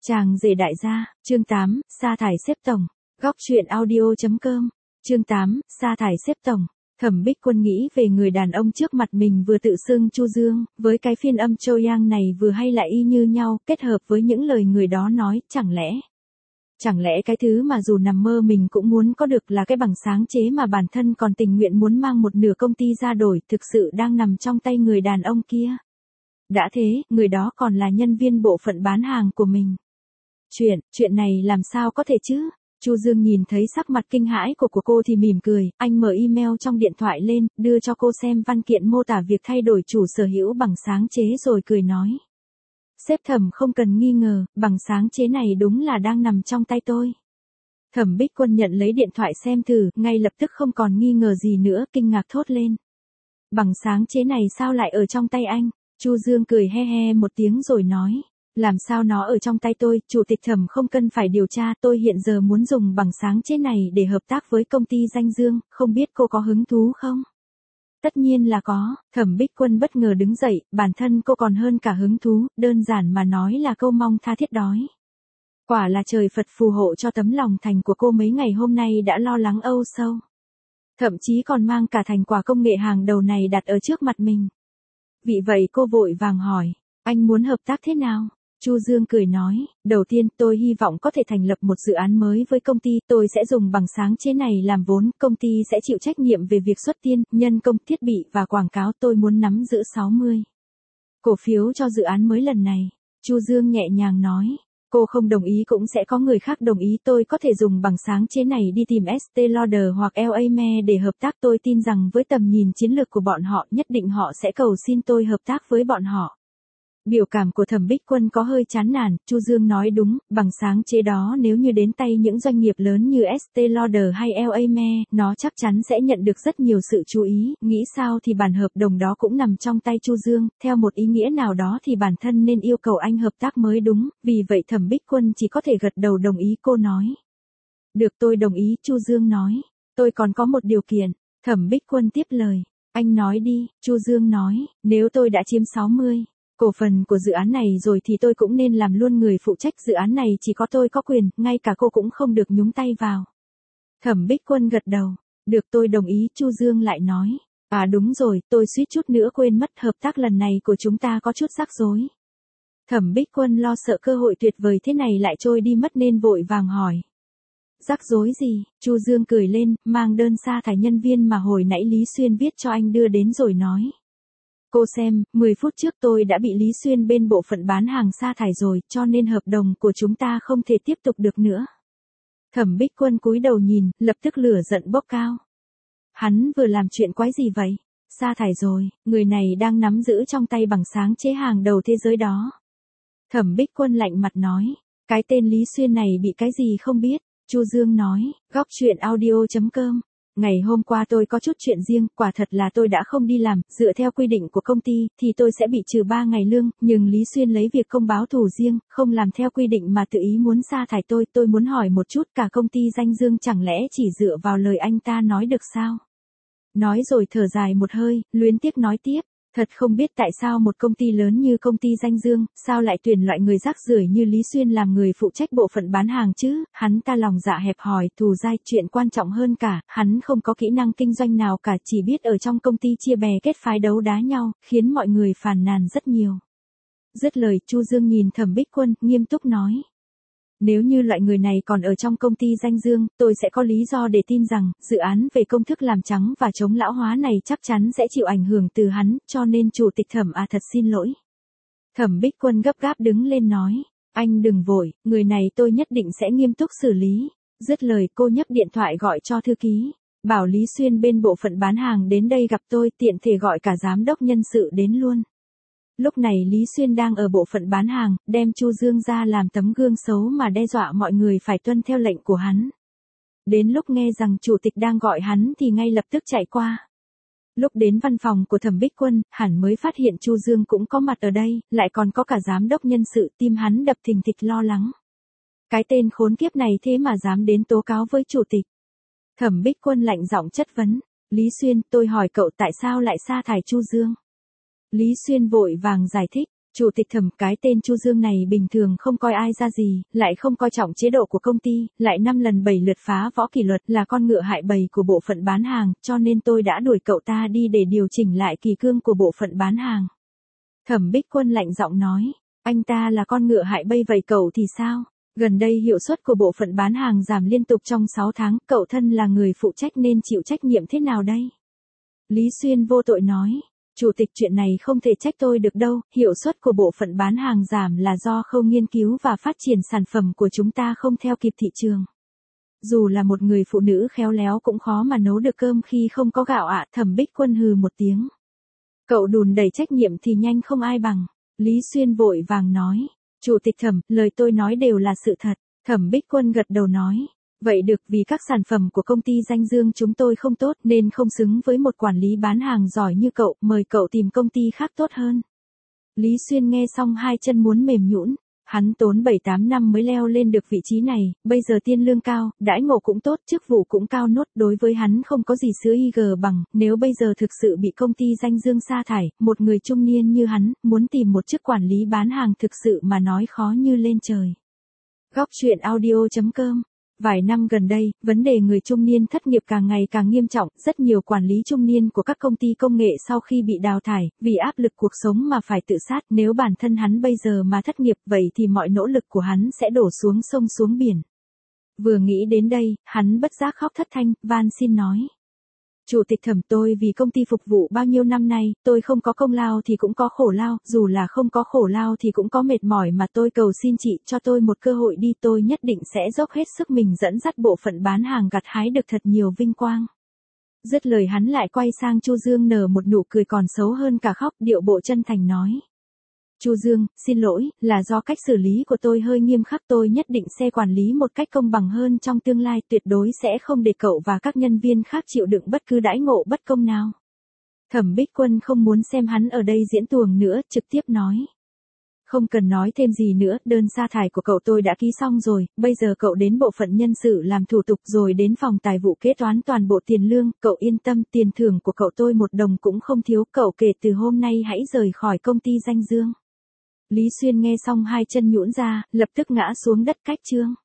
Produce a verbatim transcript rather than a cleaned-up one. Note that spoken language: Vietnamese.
Chàng rể đại gia, chương tám, sa thải xếp tổng. Góc truyện audio.com. Chương tám, sa thải xếp tổng. Thẩm Bích Quân nghĩ về người đàn ông trước mặt mình vừa tự xưng Chu Dương, với cái phiên âm Châu Yang này vừa hay lại y như nhau, kết hợp với những lời người đó nói, chẳng lẽ... Chẳng lẽ cái thứ mà dù nằm mơ mình cũng muốn có được là cái bằng sáng chế mà bản thân còn tình nguyện muốn mang một nửa công ty ra đổi, thực sự đang nằm trong tay người đàn ông kia. Đã thế, người đó còn là nhân viên bộ phận bán hàng của mình. Chuyện, chuyện này làm sao có thể chứ? Chu Dương nhìn thấy sắc mặt kinh hãi của của cô thì mỉm cười, anh mở email trong điện thoại lên, đưa cho cô xem văn kiện mô tả việc thay đổi chủ sở hữu bằng sáng chế rồi cười nói. Sếp Thẩm không cần nghi ngờ, bằng sáng chế này đúng là đang nằm trong tay tôi. Thẩm Bích Quân nhận lấy điện thoại xem thử, ngay lập tức không còn nghi ngờ gì nữa, kinh ngạc thốt lên. Bằng sáng chế này sao lại ở trong tay anh? Chu Dương cười he he một tiếng rồi nói. Làm sao nó ở trong tay tôi, chủ tịch Thẩm không cần phải điều tra, tôi hiện giờ muốn dùng bằng sáng chế này để hợp tác với công ty Danh Dương, không biết cô có hứng thú không? Tất nhiên là có, Thẩm Bích Quân bất ngờ đứng dậy, bản thân cô còn hơn cả hứng thú, đơn giản mà nói là câu mong tha thiết đói. Quả là trời Phật phù hộ cho tấm lòng thành của cô mấy ngày hôm nay đã lo lắng âu sâu. Thậm chí còn mang cả thành quả công nghệ hàng đầu này đặt ở trước mặt mình. Vì vậy cô vội vàng hỏi, anh muốn hợp tác thế nào? Chu Dương cười nói, đầu tiên tôi hy vọng có thể thành lập một dự án mới với công ty, tôi sẽ dùng bằng sáng chế này làm vốn, công ty sẽ chịu trách nhiệm về việc xuất tiên, nhân công, thiết bị và quảng cáo, tôi muốn nắm giữ sáu mươi cổ phiếu cho dự án mới lần này. Chu Dương nhẹ nhàng nói, cô không đồng ý cũng sẽ có người khác đồng ý, tôi có thể dùng bằng sáng chế này đi tìm Estée Lauder hoặc L A M E để hợp tác, tôi tin rằng với tầm nhìn chiến lược của bọn họ nhất định họ sẽ cầu xin tôi hợp tác với bọn họ. Biểu cảm của Thẩm Bích Quân có hơi chán nản, Chu Dương nói đúng, bằng sáng chế đó nếu như đến tay những doanh nghiệp lớn như Estée Lauder hay L A M E, nó chắc chắn sẽ nhận được rất nhiều sự chú ý, nghĩ sao thì bản hợp đồng đó cũng nằm trong tay Chu Dương, theo một ý nghĩa nào đó thì bản thân nên yêu cầu anh hợp tác mới đúng, vì vậy Thẩm Bích Quân chỉ có thể gật đầu đồng ý. Cô nói. Được, tôi đồng ý, Chu Dương nói, tôi còn có một điều kiện. Thẩm Bích Quân tiếp lời, anh nói đi, Chu Dương nói, nếu tôi đã chiếm sáu mươi cổ phần của dự án này rồi thì tôi cũng nên làm luôn người phụ trách dự án này, chỉ có tôi có quyền, ngay cả cô cũng không được nhúng tay vào. Thẩm Bích Quân gật đầu, được, tôi đồng ý. Chu Dương lại nói, à đúng rồi, tôi suýt chút nữa quên mất, hợp tác lần này của chúng ta có chút rắc rối. Thẩm Bích Quân lo sợ cơ hội tuyệt vời thế này lại trôi đi mất nên vội vàng hỏi. Rắc rối gì? Chu Dương cười lên, mang đơn sa thải nhân viên mà hồi nãy Lý Xuyên viết cho anh đưa đến rồi nói. Cô xem, mười phút trước tôi đã bị Lý Xuyên bên bộ phận bán hàng sa thải rồi, cho nên hợp đồng của chúng ta không thể tiếp tục được nữa. Thẩm Bích Quân cúi đầu nhìn, lập tức lửa giận bốc cao. Hắn vừa làm chuyện quái gì vậy? Sa thải rồi, người này đang nắm giữ trong tay bằng sáng chế hàng đầu thế giới đó. Thẩm Bích Quân lạnh mặt nói, cái tên Lý Xuyên này bị cái gì không biết. Chu Dương nói, góc truyện audio.com. Ngày hôm qua tôi có chút chuyện riêng, quả thật là tôi đã không đi làm, dựa theo quy định của công ty, thì tôi sẽ bị trừ ba ngày lương, nhưng Lý Xuyên lấy việc công báo thù riêng, không làm theo quy định mà tự ý muốn sa thải tôi, tôi muốn hỏi một chút, cả công ty Danh Dương chẳng lẽ chỉ dựa vào lời anh ta nói được sao? Nói rồi thở dài một hơi, luyến tiếc nói tiếp. Thật không biết tại sao một công ty lớn như công ty Danh Dương, sao lại tuyển loại người rác rưởi như Lý Xuyên làm người phụ trách bộ phận bán hàng chứ, hắn ta lòng dạ hẹp hòi, thù dai, chuyện quan trọng hơn cả, hắn không có kỹ năng kinh doanh nào cả, chỉ biết ở trong công ty chia bè kết phái đấu đá nhau, khiến mọi người phàn nàn rất nhiều. Dứt lời, Chu Dương nhìn Thẩm Bích Quân, nghiêm túc nói. Nếu như loại người này còn ở trong công ty Danh Dương, tôi sẽ có lý do để tin rằng, dự án về công thức làm trắng và chống lão hóa này chắc chắn sẽ chịu ảnh hưởng từ hắn, cho nên chủ tịch Thẩm à thật xin lỗi. Thẩm Bích Quân gấp gáp đứng lên nói, anh đừng vội, người này tôi nhất định sẽ nghiêm túc xử lý. Dứt lời cô nhấc điện thoại gọi cho thư ký, bảo Lý Xuyên bên bộ phận bán hàng đến đây gặp tôi, tiện thể gọi cả giám đốc nhân sự đến luôn. Lúc này Lý Xuyên đang ở bộ phận bán hàng, đem Chu Dương ra làm tấm gương xấu mà đe dọa mọi người phải tuân theo lệnh của hắn. Đến lúc nghe rằng chủ tịch đang gọi hắn thì ngay lập tức chạy qua. Lúc đến văn phòng của Thẩm Bích Quân, hẳn mới phát hiện Chu Dương cũng có mặt ở đây, lại còn có cả giám đốc nhân sự, tim hắn đập thình thịch lo lắng. Cái tên khốn kiếp này thế mà dám đến tố cáo với chủ tịch. Thẩm Bích Quân lạnh giọng chất vấn, Lý Xuyên, tôi hỏi cậu tại sao lại sa thải Chu Dương? Lý Xuyên vội vàng giải thích, Chủ tịch Thẩm, cái tên Chu Dương này bình thường không coi ai ra gì, lại không coi trọng chế độ của công ty, lại năm lần bảy lượt phá võ kỷ luật, là con ngựa hại bầy của bộ phận bán hàng, cho nên tôi đã đuổi cậu ta đi để điều chỉnh lại kỷ cương của bộ phận bán hàng. Thẩm Bích Quân lạnh giọng nói, anh ta là con ngựa hại bầy vậy cậu thì sao? Gần đây hiệu suất của bộ phận bán hàng giảm liên tục trong sáu tháng, cậu thân là người phụ trách nên chịu trách nhiệm thế nào đây? Lý Xuyên vô tội nói. Chủ tịch, chuyện này không thể trách tôi được đâu, hiệu suất của bộ phận bán hàng giảm là do khâu nghiên cứu và phát triển sản phẩm của chúng ta không theo kịp thị trường. Dù là một người phụ nữ khéo léo cũng khó mà nấu được cơm khi không có gạo ạ. Thẩm Bích Quân hừ một tiếng. Cậu đùn đẩy trách nhiệm thì nhanh không ai bằng. Lý Xuyên vội vàng nói. Chủ tịch Thẩm, lời tôi nói đều là sự thật. Thẩm Bích Quân gật đầu nói. Vậy được, vì các sản phẩm của công ty danh dương chúng tôi không tốt nên không xứng với một quản lý bán hàng giỏi như cậu, mời cậu tìm công ty khác tốt hơn. Lý Xuyên nghe xong hai chân muốn mềm nhũn, hắn tốn bảy tám năm mới leo lên được vị trí này, bây giờ tiền lương cao, đãi ngộ cũng tốt, chức vụ cũng cao nốt, đối với hắn không có gì xưa y gờ bằng, nếu bây giờ thực sự bị công ty danh dương sa thải, một người trung niên như hắn, muốn tìm một chức quản lý bán hàng thực sự mà nói khó như lên trời. Góc truyện audio chấm com. Vài năm gần đây, vấn đề người trung niên thất nghiệp càng ngày càng nghiêm trọng, rất nhiều quản lý trung niên của các công ty công nghệ sau khi bị đào thải, vì áp lực cuộc sống mà phải tự sát, nếu bản thân hắn bây giờ mà thất nghiệp vậy thì mọi nỗ lực của hắn sẽ đổ xuống sông xuống biển. Vừa nghĩ đến đây, hắn bất giác khóc thất thanh, van xin nói. Chủ tịch Thẩm, tôi vì công ty phục vụ bao nhiêu năm nay, tôi không có công lao thì cũng có khổ lao, dù là không có khổ lao thì cũng có mệt mỏi mà tôi cầu xin chị cho tôi một cơ hội đi, tôi nhất định sẽ dốc hết sức mình dẫn dắt bộ phận bán hàng gặt hái được thật nhiều vinh quang. Dứt lời hắn lại quay sang Chu Dương nở một nụ cười còn xấu hơn cả khóc, điệu bộ chân thành nói. Chu Dương, xin lỗi, là do cách xử lý của tôi hơi nghiêm khắc, tôi nhất định sẽ quản lý một cách công bằng hơn trong tương lai, tuyệt đối sẽ không để cậu và các nhân viên khác chịu đựng bất cứ đãi ngộ bất công nào. Thẩm Bích Quân không muốn xem hắn ở đây diễn tuồng nữa, trực tiếp nói. Không cần nói thêm gì nữa, đơn sa thải của cậu tôi đã ký xong rồi, bây giờ cậu đến bộ phận nhân sự làm thủ tục rồi đến phòng tài vụ kế toán toàn bộ tiền lương, cậu yên tâm, tiền thưởng của cậu tôi một đồng cũng không thiếu, cậu kể từ hôm nay hãy rời khỏi công ty danh dương. Lý Xuyên nghe xong hai chân nhũn ra, lập tức ngã xuống đất cách chương.